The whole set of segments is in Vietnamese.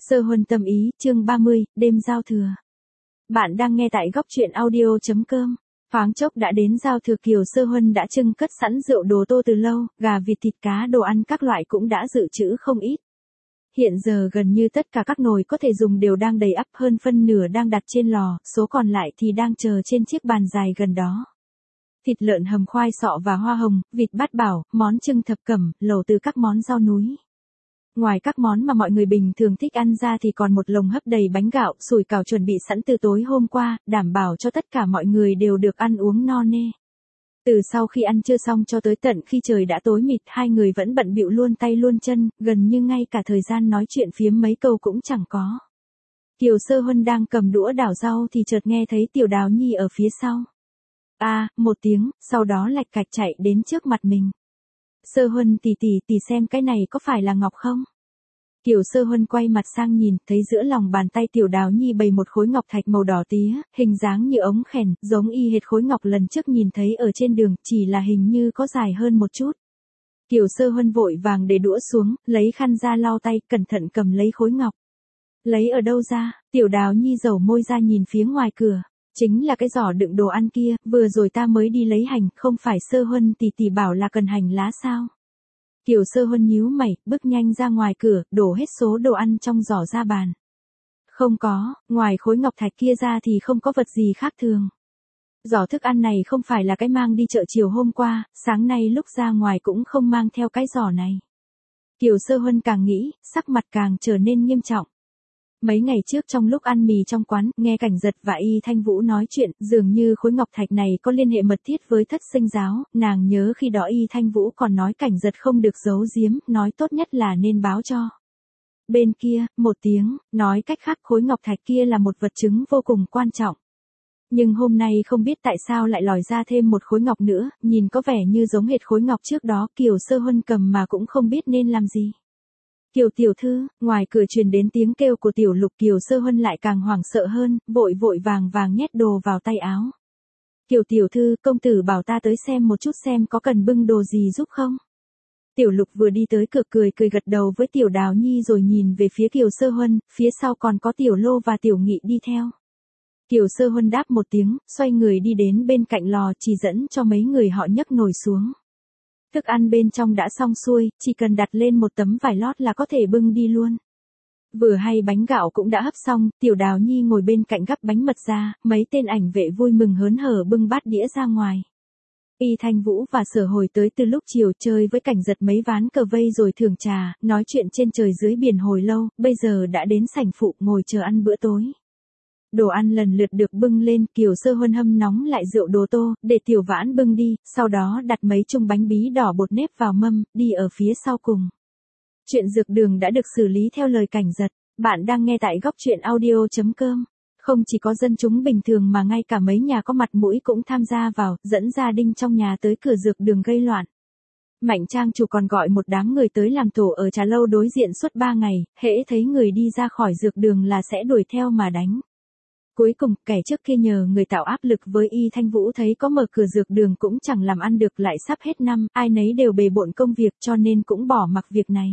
Sơ Huân tâm ý, chương 30, đêm giao thừa. Bạn đang nghe tại góc truyện audio.com. Thoáng chốc đã đến giao thừa, Kiều Sơ Huân đã trưng cất sẵn rượu đồ tô từ lâu, gà vịt thịt cá đồ ăn các loại cũng đã dự trữ không ít. Hiện giờ gần như tất cả các nồi có thể dùng đều đang đầy ắp, hơn phân nửa đang đặt trên lò, số còn lại thì đang chờ trên chiếc bàn dài gần đó. Thịt lợn hầm khoai sọ và hoa hồng, vịt bát bảo, món trưng thập cẩm, lẩu từ các món rau núi. Ngoài các món mà mọi người bình thường thích ăn ra thì còn một lồng hấp đầy bánh gạo, sủi cảo chuẩn bị sẵn từ tối hôm qua, đảm bảo cho tất cả mọi người đều được ăn uống no nê. Từ sau khi ăn trưa xong cho tới tận khi trời đã tối mịt, hai người vẫn bận bịu luôn tay luôn chân, gần như ngay cả thời gian nói chuyện phiếm mấy câu cũng chẳng có. Kiều Sơ Huân đang cầm đũa đảo rau thì chợt nghe thấy Tiểu Đào Nhi ở phía sau. Một tiếng, sau đó lạch cạch chạy đến trước mặt mình. Sơ Huân tỷ xem cái này có phải là ngọc không? Kiều Sơ Huân quay mặt sang nhìn, thấy giữa lòng bàn tay Tiểu Đào Nhi bày một khối ngọc thạch màu đỏ tía, hình dáng như ống khèn, giống y hệt khối ngọc lần trước nhìn thấy ở trên đường, chỉ là hình như có dài hơn một chút. Kiều Sơ Huân vội vàng để đũa xuống, lấy khăn ra lau tay, cẩn thận cầm lấy khối ngọc. Lấy ở đâu ra? Tiểu Đào Nhi dầu môi ra nhìn phía ngoài cửa. Chính là cái giỏ đựng đồ ăn kia, vừa rồi ta mới đi lấy hành, không phải Sơ Huân tỷ bảo là cần hành lá sao? Kiều Sơ Huân nhíu mày, bước nhanh ra ngoài cửa, đổ hết số đồ ăn trong giỏ ra bàn. Không có, ngoài khối ngọc thạch kia ra thì không có vật gì khác thường. Giỏ thức ăn này không phải là cái mang đi chợ chiều hôm qua, sáng nay lúc ra ngoài cũng không mang theo cái giỏ này. Kiều Sơ Huân càng nghĩ, sắc mặt càng trở nên nghiêm trọng. Mấy ngày trước trong lúc ăn mì trong quán, nghe Cảnh Giật và Y Thanh Vũ nói chuyện, dường như khối ngọc thạch này có liên hệ mật thiết với Thất Sinh giáo, nàng nhớ khi đó Y Thanh Vũ còn nói Cảnh Giật không được giấu giếm, nói tốt nhất là nên báo cho. Bên kia, một tiếng, nói cách khác khối ngọc thạch kia là một vật chứng vô cùng quan trọng. Nhưng hôm nay không biết tại sao lại lòi ra thêm một khối ngọc nữa, nhìn có vẻ như giống hệt khối ngọc trước đó, Kiều Sơ Huân cầm mà cũng không biết nên làm gì. Kiều tiểu thư, ngoài cửa truyền đến tiếng kêu của Tiểu Lục, Kiều Sơ Huân lại càng hoảng sợ hơn, vội vàng nhét đồ vào tay áo. Kiều tiểu thư, công tử bảo ta tới xem một chút xem có cần bưng đồ gì giúp không? Tiểu Lục vừa đi tới cửa cười gật đầu với Tiểu Đào Nhi rồi nhìn về phía Kiều Sơ Huân, phía sau còn có Tiểu Lô và Tiểu Nghị đi theo. Kiều Sơ Huân đáp một tiếng, xoay người đi đến bên cạnh lò, chỉ dẫn cho mấy người họ nhấc nồi xuống. Thức ăn bên trong đã xong xuôi, chỉ cần đặt lên một tấm vải lót là có thể bưng đi luôn. Vừa hay bánh gạo cũng đã hấp xong, Tiểu Đào Nhi ngồi bên cạnh gắp bánh mật ra, mấy tên ảnh vệ vui mừng hớn hở bưng bát đĩa ra ngoài. Y Thanh Vũ và Sở Hồi tới từ lúc chiều, chơi với Cảnh Giật mấy ván cờ vây rồi thưởng trà, nói chuyện trên trời dưới biển hồi lâu, bây giờ đã đến sảnh phụ ngồi chờ ăn bữa tối. Đồ ăn lần lượt được bưng lên, Kiều Sơ Huân hâm nóng lại rượu đồ tô, để Tiểu Vãn bưng đi, sau đó đặt mấy chung bánh bí đỏ bột nếp vào mâm, đi ở phía sau cùng. Chuyện dược đường đã được xử lý theo lời Cảnh Giật. Bạn đang nghe tại góc truyện audio.com. Không chỉ có dân chúng bình thường mà ngay cả mấy nhà có mặt mũi cũng tham gia vào, dẫn gia đình trong nhà tới cửa dược đường gây loạn. Mạnh trang chủ còn gọi một đám người tới làm tổ ở trà lâu đối diện suốt 3 ngày, hễ thấy người đi ra khỏi dược đường là sẽ đuổi theo mà đánh. Cuối cùng, kẻ trước kia nhờ người tạo áp lực với Y Thanh Vũ thấy có mở cửa dược đường cũng chẳng làm ăn được, lại sắp hết năm, ai nấy đều bề bộn công việc cho nên cũng bỏ mặc việc này.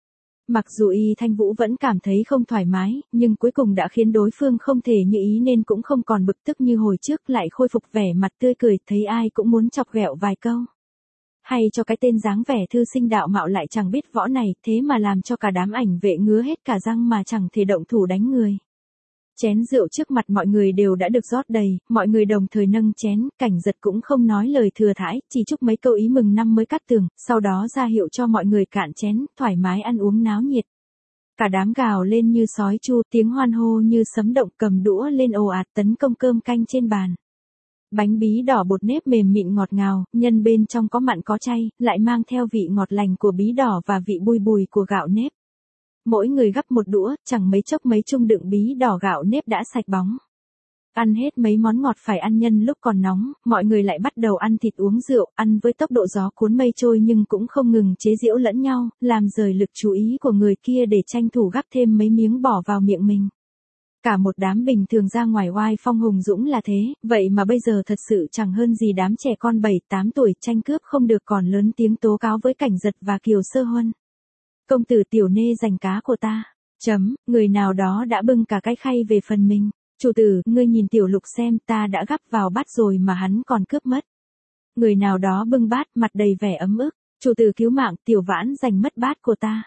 Mặc dù Y Thanh Vũ vẫn cảm thấy không thoải mái, nhưng cuối cùng đã khiến đối phương không thể như ý nên cũng không còn bực tức như hồi trước, lại khôi phục vẻ mặt tươi cười, thấy ai cũng muốn chọc ghẹo vài câu. Hay cho cái tên dáng vẻ thư sinh đạo mạo lại chẳng biết võ này, thế mà làm cho cả đám ảnh vệ ngứa hết cả răng mà chẳng thể động thủ đánh người. Chén rượu trước mặt mọi người đều đã được rót đầy, mọi người đồng thời nâng chén, Cảnh Giật cũng không nói lời thừa thãi, chỉ chúc mấy câu ý mừng năm mới cát tường, sau đó ra hiệu cho mọi người cạn chén, thoải mái ăn uống náo nhiệt. Cả đám gào lên như sói chu, tiếng hoan hô như sấm động, cầm đũa lên ồ ạt tấn công cơm canh trên bàn. Bánh bí đỏ bột nếp mềm mịn ngọt ngào, nhân bên trong có mặn có chay, lại mang theo vị ngọt lành của bí đỏ và vị bùi bùi của gạo nếp. Mỗi người gắp một đũa, chẳng mấy chốc mấy chung đựng bí đỏ gạo nếp đã sạch bóng. Ăn hết mấy món ngọt phải ăn nhân lúc còn nóng, mọi người lại bắt đầu ăn thịt uống rượu, ăn với tốc độ gió cuốn mây trôi nhưng cũng không ngừng chế giễu lẫn nhau, làm rời lực chú ý của người kia để tranh thủ gắp thêm mấy miếng bỏ vào miệng mình. Cả một đám bình thường ra ngoài oai phong hùng dũng là thế, vậy mà bây giờ thật sự chẳng hơn gì đám trẻ con 7-8 tuổi tranh cướp không được còn lớn tiếng tố cáo với Cảnh Giật và Kiều Sơ Huân. Công tử Tiểu Nê giành cá của ta. Người nào đó đã bưng cả cái khay về phần mình. Chủ tử, ngươi nhìn tiểu lục xem, ta đã gắp vào bát rồi mà hắn còn cướp mất. Người nào đó bưng bát, mặt đầy vẻ ấm ức. Chủ tử cứu mạng, tiểu vãn giành mất bát của ta.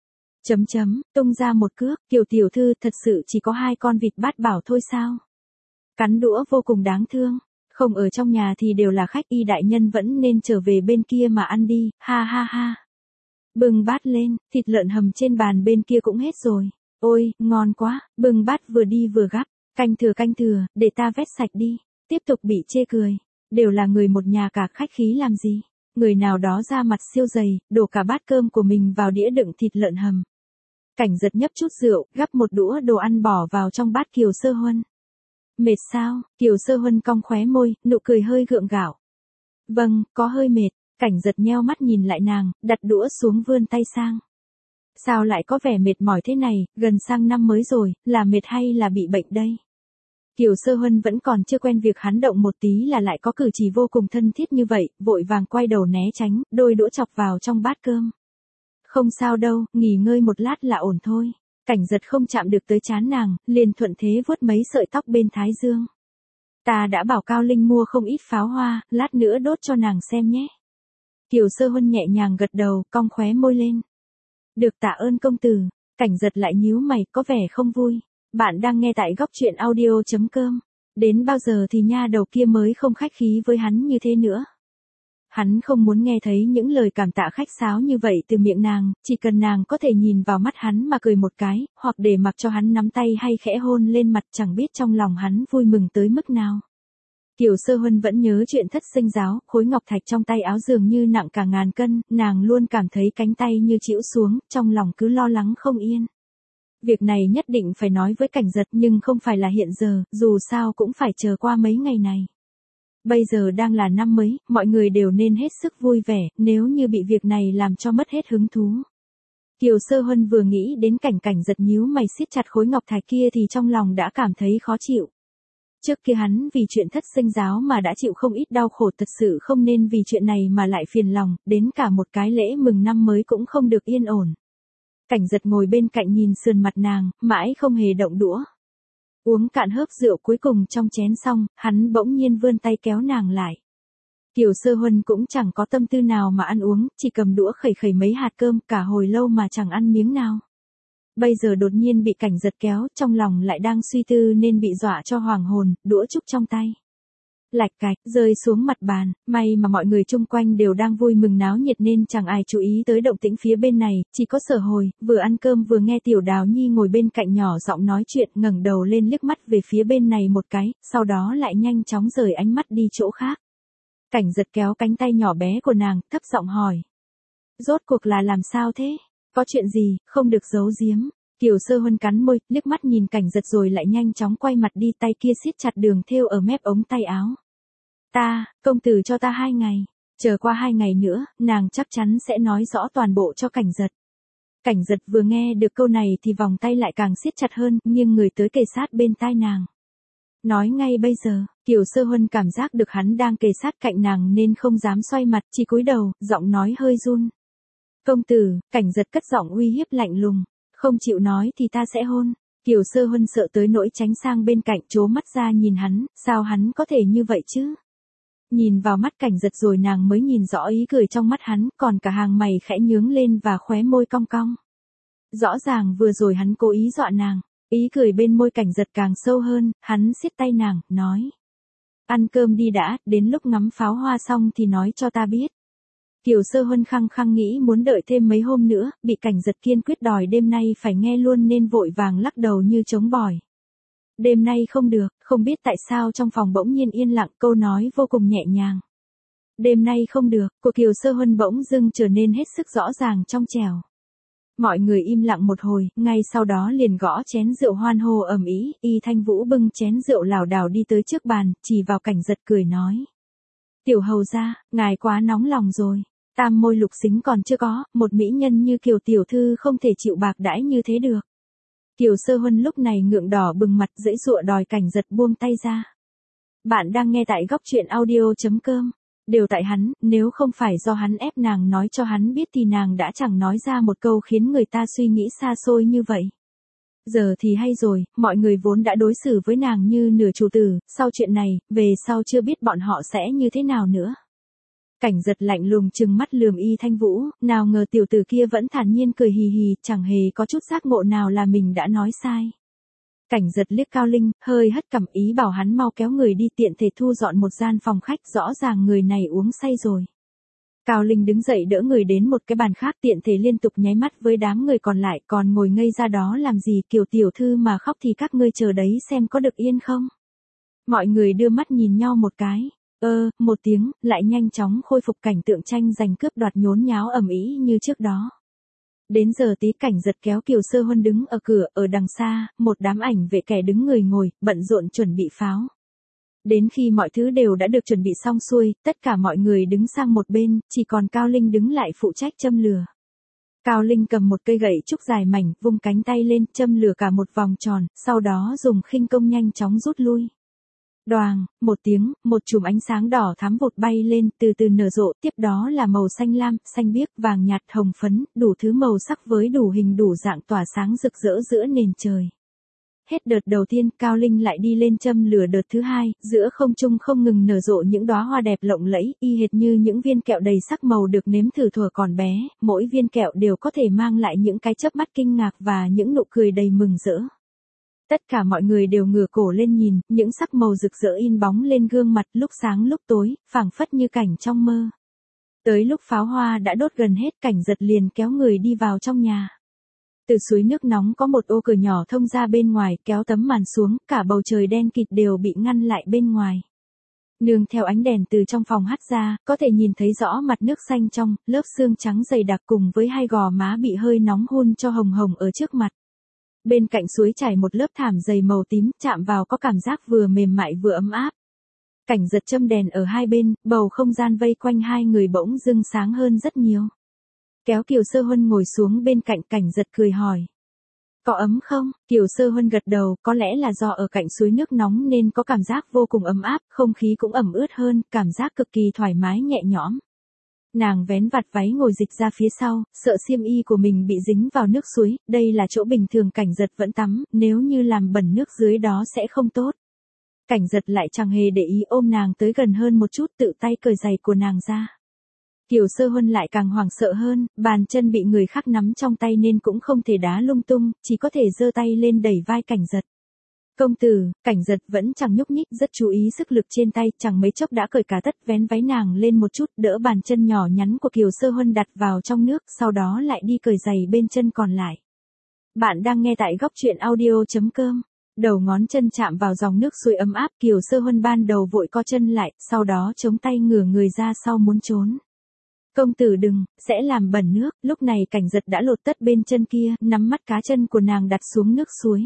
Tung ra một cước, Kiều tiểu thư thật sự chỉ có 2 con vịt bát bảo thôi sao? Cắn đũa vô cùng đáng thương. Không ở trong nhà thì đều là khách, y đại nhân vẫn nên trở về bên kia mà ăn đi, ha ha ha. Bưng bát lên, thịt lợn hầm trên bàn bên kia cũng hết rồi. Ôi, ngon quá, bưng bát vừa đi vừa gắp. Canh thừa, để ta vét sạch đi. Tiếp tục bị chê cười. Đều là người một nhà cả, khách khí làm gì. Người nào đó ra mặt siêu dày, đổ cả bát cơm của mình vào đĩa đựng thịt lợn hầm. Cảnh giật nhấp chút rượu, gắp một đũa đồ ăn bỏ vào trong bát Kiều Sơ Huân. Mệt sao? Kiều Sơ Huân cong khóe môi, nụ cười hơi gượng gạo. Vâng, có hơi mệt. Cảnh giật nheo mắt nhìn lại nàng, đặt đũa xuống vươn tay sang. Sao lại có vẻ mệt mỏi thế này, gần sang năm mới rồi, là mệt hay là bị bệnh đây? Kiều Sơ Huân vẫn còn chưa quen việc hắn động một tí là lại có cử chỉ vô cùng thân thiết như vậy, vội vàng quay đầu né tránh, đôi đũa chọc vào trong bát cơm. Không sao đâu, nghỉ ngơi một lát là ổn thôi. Cảnh giật không chạm được tới trán nàng, liền thuận thế vuốt mấy sợi tóc bên thái dương. Ta đã bảo Cao Linh mua không ít pháo hoa, lát nữa đốt cho nàng xem nhé. Kiều Sơ Huân nhẹ nhàng gật đầu, cong khóe môi lên. Được, tạ ơn công tử. Cảnh giật lại nhíu mày, có vẻ không vui. Bạn đang nghe tại góc truyện audio.com. Đến bao giờ thì nha đầu kia mới không khách khí với hắn như thế nữa. Hắn không muốn nghe thấy những lời cảm tạ khách sáo như vậy từ miệng nàng, chỉ cần nàng có thể nhìn vào mắt hắn mà cười một cái, hoặc để mặc cho hắn nắm tay hay khẽ hôn lên mặt, chẳng biết trong lòng hắn vui mừng tới mức nào. Kiều Sơ Huân vẫn nhớ chuyện thất sinh giáo, khối ngọc thạch trong tay áo dường như nặng cả ngàn cân, nàng luôn cảm thấy cánh tay như chịu xuống, trong lòng cứ lo lắng không yên. Việc này nhất định phải nói với cảnh giật, nhưng không phải là hiện giờ, dù sao cũng phải chờ qua mấy ngày này. Bây giờ đang là năm mới, mọi người đều nên hết sức vui vẻ, nếu như bị việc này làm cho mất hết hứng thú. Kiều Sơ Huân vừa nghĩ đến cảnh giật nhíu mày siết chặt khối ngọc thạch kia thì trong lòng đã cảm thấy khó chịu. Trước kia hắn vì chuyện thất sinh giáo mà đã chịu không ít đau khổ, thật sự không nên vì chuyện này mà lại phiền lòng, đến cả một cái lễ mừng năm mới cũng không được yên ổn. Cảnh giật ngồi bên cạnh nhìn sườn mặt nàng, mãi không hề động đũa. Uống cạn hớp rượu cuối cùng trong chén xong, hắn bỗng nhiên vươn tay kéo nàng lại. Kiều Sơ Huân cũng chẳng có tâm tư nào mà ăn uống, chỉ cầm đũa khẩy mấy hạt cơm, cả hồi lâu mà chẳng ăn miếng nào. Bây giờ đột nhiên bị cảnh giật kéo, trong lòng lại đang suy tư nên bị dọa cho hoàng hồn, đũa trúc trong tay. Lạch cạch, rơi xuống mặt bàn, may mà mọi người chung quanh đều đang vui mừng náo nhiệt nên chẳng ai chú ý tới động tĩnh phía bên này, chỉ có Sở Hồi, vừa ăn cơm vừa nghe Tiểu Đào Nhi ngồi bên cạnh nhỏ giọng nói chuyện, ngẩng đầu lên liếc mắt về phía bên này một cái, sau đó lại nhanh chóng rời ánh mắt đi chỗ khác. Cảnh giật kéo cánh tay nhỏ bé của nàng, thấp giọng hỏi. Rốt cuộc là làm sao thế? Có chuyện gì, không được giấu giếm. Kiều Sơ Huân cắn môi, liếc mắt nhìn cảnh giật rồi lại nhanh chóng quay mặt đi, tay kia siết chặt đường thêu ở mép ống tay áo. Công tử cho ta 2 ngày. Chờ qua 2 ngày nữa, nàng chắc chắn sẽ nói rõ toàn bộ cho cảnh giật. Cảnh giật vừa nghe được câu này thì vòng tay lại càng siết chặt hơn, nghiêng người tới kề sát bên tai nàng. Nói ngay bây giờ, Kiều Sơ Huân cảm giác được hắn đang kề sát cạnh nàng nên không dám xoay mặt, chỉ cúi đầu, giọng nói hơi run. Công tử, cảnh giật cất giọng uy hiếp lạnh lùng. Không chịu nói thì ta sẽ hôn. Kiều Sơ Huân sợ tới nỗi tránh sang bên cạnh, trố mắt ra nhìn hắn, sao hắn có thể như vậy chứ? Nhìn vào mắt cảnh giật rồi nàng mới nhìn rõ ý cười trong mắt hắn, còn cả hàng mày khẽ nhướng lên và khóe môi cong cong. Rõ ràng vừa rồi hắn cố ý dọa nàng, ý cười bên môi cảnh giật càng sâu hơn, hắn siết tay nàng, nói. Ăn cơm đi đã, đến lúc ngắm pháo hoa xong thì nói cho ta biết. Kiều Sơ Huân khăng khăng nghĩ muốn đợi thêm mấy hôm nữa, bị cảnh giật kiên quyết đòi đêm nay phải nghe luôn nên vội vàng lắc đầu như trống bỏi. Đêm nay không được, không biết tại sao trong phòng bỗng nhiên yên lặng, câu nói vô cùng nhẹ nhàng. Đêm nay không được, của Kiều Sơ Huân bỗng dưng trở nên hết sức rõ ràng trong trẻo. Mọi người im lặng một hồi, ngay sau đó liền gõ chén rượu hoan hô ầm ĩ, Y Thanh Vũ bưng chén rượu lảo đảo đi tới trước bàn, chỉ vào cảnh giật cười nói. Tiểu hầu gia, ngài quá nóng lòng rồi. Tam môi lục xính còn chưa có, một mỹ nhân như Kiều tiểu thư không thể chịu bạc đãi như thế được. Kiều Sơ Huân lúc này ngượng đỏ bừng mặt, giãy giụa đòi cảnh giật buông tay ra. Bạn đang nghe tại góc truyện audio.com. Đều tại hắn, nếu không phải do hắn ép nàng nói cho hắn biết thì nàng đã chẳng nói ra một câu khiến người ta suy nghĩ xa xôi như vậy. Giờ thì hay rồi, mọi người vốn đã đối xử với nàng như nửa chủ tử, sau chuyện này, về sau chưa biết bọn họ sẽ như thế nào nữa. Cảnh giật lạnh lùng trừng mắt lườm Y Thanh Vũ, nào ngờ tiểu tử kia vẫn thản nhiên cười hì hì, chẳng hề có chút giác ngộ nào là mình đã nói sai. Cảnh giật liếc Cao Linh, hơi hất cằm ý bảo hắn mau kéo người đi tiện thể thu dọn một gian phòng khách, rõ ràng người này uống say rồi. Cao Linh đứng dậy đỡ người đến một cái bàn khác, tiện thể liên tục nháy mắt với đám người còn lại, còn ngồi ngây ra đó làm gì, Kiều tiểu thư mà khóc thì các ngươi chờ đấy xem có được yên không. Mọi người đưa mắt nhìn nhau một cái, một tiếng, lại nhanh chóng khôi phục cảnh tượng tranh giành cướp đoạt nhốn nháo ầm ĩ như trước đó. Đến giờ tí cảnh giật kéo Kiều Sơ Huân đứng ở cửa, ở đằng xa, một đám ảnh vệ kẻ đứng người ngồi, bận rộn chuẩn bị pháo. Đến khi mọi thứ đều đã được chuẩn bị xong xuôi, tất cả mọi người đứng sang một bên, chỉ còn Cao Linh đứng lại phụ trách châm lửa. Cao Linh cầm một cây gậy trúc dài mảnh, vung cánh tay lên, châm lửa cả một vòng tròn, sau đó dùng khinh công nhanh chóng rút lui. Đoàng, một tiếng, một chùm ánh sáng đỏ thắm vụt bay lên, từ từ nở rộ, tiếp đó là màu xanh lam, xanh biếc, vàng nhạt, hồng phấn, đủ thứ màu sắc với đủ hình đủ dạng tỏa sáng rực rỡ giữa nền trời. Hết đợt đầu tiên, Cao Linh lại đi lên châm lửa đợt thứ hai, giữa không trung không ngừng nở rộ những đóa hoa đẹp lộng lẫy, y hệt như những viên kẹo đầy sắc màu được nếm thử thuở còn bé, mỗi viên kẹo đều có thể mang lại những cái chớp mắt kinh ngạc và những nụ cười đầy mừng rỡ. Tất cả mọi người đều ngửa cổ lên nhìn, những sắc màu rực rỡ in bóng lên gương mặt, lúc sáng lúc tối, phảng phất như cảnh trong mơ. Tới lúc pháo hoa đã đốt gần hết, cảnh giật liền kéo người đi vào trong nhà. Từ suối nước nóng có một ô cửa nhỏ thông ra bên ngoài, kéo tấm màn xuống, cả bầu trời đen kịt đều bị ngăn lại bên ngoài. Nương theo ánh đèn từ trong phòng hắt ra, có thể nhìn thấy rõ mặt nước xanh trong, lớp xương trắng dày đặc cùng với hai gò má bị hơi nóng hun cho hồng hồng ở trước mặt. Bên cạnh suối trải một lớp thảm dày màu tím, chạm vào có cảm giác vừa mềm mại vừa ấm áp. Cảnh giật châm đèn ở hai bên, bầu không gian vây quanh hai người bỗng dưng sáng hơn rất nhiều. Kéo Kiều Sơ Huân ngồi xuống bên cạnh, cảnh giật cười hỏi. Có ấm không? Kiều Sơ Huân gật đầu, có lẽ là do ở cạnh suối nước nóng nên có cảm giác vô cùng ấm áp, không khí cũng ẩm ướt hơn, cảm giác cực kỳ thoải mái nhẹ nhõm. Nàng vén vạt váy ngồi dịch ra phía sau, sợ xiêm y của mình bị dính vào nước suối, đây là chỗ bình thường cảnh giật vẫn tắm, nếu như làm bẩn nước dưới đó sẽ không tốt. Cảnh giật lại chẳng hề để ý, ôm nàng tới gần hơn một chút, tự tay cởi giày của nàng ra. Kiều Sơ Huân lại càng hoảng sợ hơn, bàn chân bị người khác nắm trong tay nên cũng không thể đá lung tung, chỉ có thể giơ tay lên đẩy vai cảnh giật. Công tử, cảnh giật vẫn chẳng nhúc nhích, rất chú ý sức lực trên tay, chẳng mấy chốc đã cởi cả tất, vén váy nàng lên một chút, đỡ bàn chân nhỏ nhắn của Kiều Sơ Huân đặt vào trong nước, sau đó lại đi cởi giày bên chân còn lại. Bạn đang nghe tại góc truyện audio.com. Đầu ngón chân chạm vào dòng nước suối ấm áp, Kiều Sơ Huân ban đầu vội co chân lại, sau đó chống tay ngửa người ra sau muốn trốn. Công tử đừng, sẽ làm bẩn nước, lúc này cảnh giật đã lột tất bên chân kia, nắm mắt cá chân của nàng đặt xuống nước suối.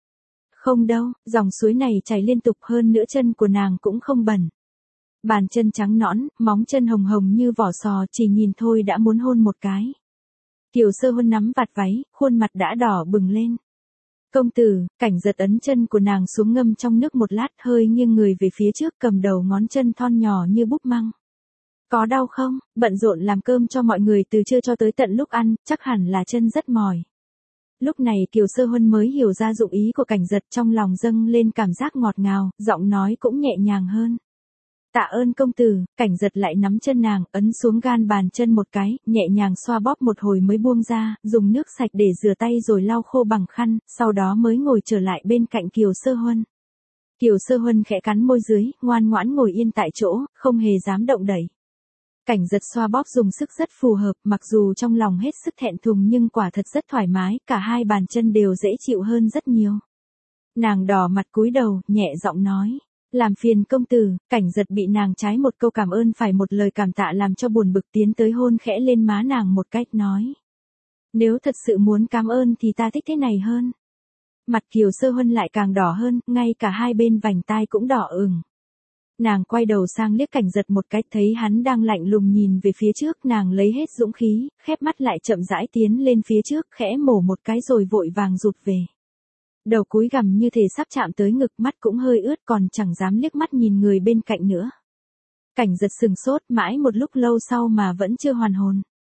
Không đâu, dòng suối này chảy liên tục, hơn nữa chân của nàng cũng không bẩn. Bàn chân trắng nõn, móng chân hồng hồng như vỏ sò, chỉ nhìn thôi đã muốn hôn một cái. Kiều Sơ Huân nắm vạt váy, khuôn mặt đã đỏ bừng lên. Công tử, cảnh giật ấn chân của nàng xuống ngâm trong nước một lát, hơi nghiêng người về phía trước, cầm đầu ngón chân thon nhỏ như búp măng. Có đau không? Bận rộn làm cơm cho mọi người từ trưa cho tới tận lúc ăn, chắc hẳn là chân rất mỏi. Lúc này Kiều Sơ Huân mới hiểu ra dụng ý của cảnh giật, trong lòng dâng lên cảm giác ngọt ngào, giọng nói cũng nhẹ nhàng hơn. Tạ ơn công tử, cảnh giật lại nắm chân nàng, ấn xuống gan bàn chân một cái, nhẹ nhàng xoa bóp một hồi mới buông ra, dùng nước sạch để rửa tay rồi lau khô bằng khăn, sau đó mới ngồi trở lại bên cạnh Kiều Sơ Huân. Kiều Sơ Huân khẽ cắn môi dưới, ngoan ngoãn ngồi yên tại chỗ, không hề dám động đẩy. Cảnh giật xoa bóp dùng sức rất phù hợp, mặc dù trong lòng hết sức thẹn thùng nhưng quả thật rất thoải mái, cả hai bàn chân đều dễ chịu hơn rất nhiều. Nàng đỏ mặt cúi đầu, nhẹ giọng nói. Làm phiền công tử, cảnh giật bị nàng trái một câu cảm ơn phải một lời cảm tạ làm cho buồn bực, tiến tới hôn khẽ lên má nàng một cách nói. Nếu thật sự muốn cảm ơn thì ta thích thế này hơn. Mặt Kiều Sơ Huân lại càng đỏ hơn, ngay cả hai bên vành tai cũng đỏ ửng. Nàng quay đầu sang liếc cảnh giật một cái, thấy hắn đang lạnh lùng nhìn về phía trước, nàng lấy hết dũng khí, khép mắt lại chậm rãi tiến lên phía trước, khẽ mổ một cái rồi vội vàng rụt về. Đầu cúi gằm như thể sắp chạm tới ngực, mắt cũng hơi ướt, còn chẳng dám liếc mắt nhìn người bên cạnh nữa. Cảnh giật sừng sốt mãi một lúc lâu sau mà vẫn chưa hoàn hồn.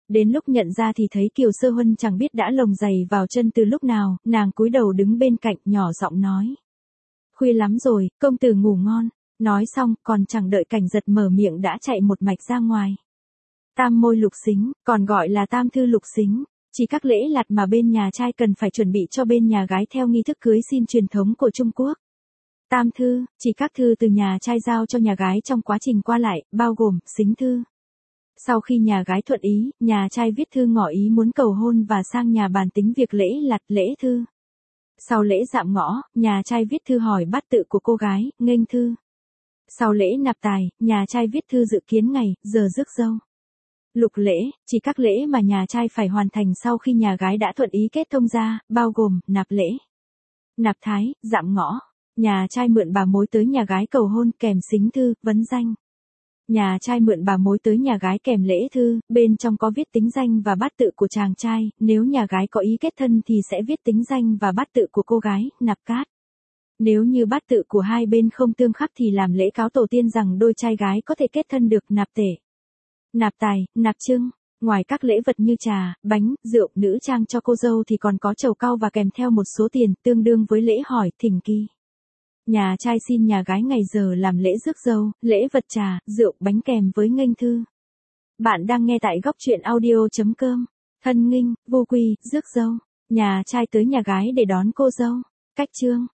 Đến lúc nhận ra thì thấy Kiều Sơ Huân chẳng biết đã lồng giày vào chân từ lúc nào, nàng cúi đầu đứng bên cạnh nhỏ giọng nói. Khuya lắm rồi, công tử ngủ ngon. Nói xong, còn chẳng đợi Cảnh Giật mở miệng đã chạy một mạch ra ngoài. Tam môi lục xính, còn gọi là tam thư lục xính, chỉ các lễ lạt mà bên nhà trai cần phải chuẩn bị cho bên nhà gái theo nghi thức cưới xin truyền thống của Trung Quốc. Tam thư, chỉ các thư từ nhà trai giao cho nhà gái trong quá trình qua lại, bao gồm xính thư. Sau khi nhà gái thuận ý, nhà trai viết thư ngỏ ý muốn cầu hôn và sang nhà bàn tính việc lễ lạt lễ thư. Sau lễ dạm ngõ, nhà trai viết thư hỏi bát tự của cô gái, nghênh thư. Sau lễ nạp tài, nhà trai viết thư dự kiến ngày, giờ rước dâu. Lục lễ, chỉ các lễ mà nhà trai phải hoàn thành sau khi nhà gái đã thuận ý kết thông gia, bao gồm nạp lễ, nạp thái, dạm ngõ. Nhà trai mượn bà mối tới nhà gái cầu hôn kèm xính thư, vấn danh. Nhà trai mượn bà mối tới nhà gái kèm lễ thư, bên trong có viết tính danh và bát tự của chàng trai, nếu nhà gái có ý kết thân thì sẽ viết tính danh và bát tự của cô gái, nạp cát. Nếu như bát tự của hai bên không tương khắc thì làm lễ cáo tổ tiên rằng đôi trai gái có thể kết thân được, nạp tể, nạp tài, nạp trưng. Ngoài các lễ vật như trà, bánh, rượu, nữ trang cho cô dâu thì còn có trầu cau và kèm theo một số tiền tương đương với lễ hỏi, thỉnh kỳ. Nhà trai xin nhà gái ngày giờ làm lễ rước dâu, lễ vật trà, rượu, bánh kèm với nghênh thư. Bạn đang nghe tại góc truyện audio.com. Thân nghinh, vô quy, rước dâu. Nhà trai tới nhà gái để đón cô dâu. Cách chương.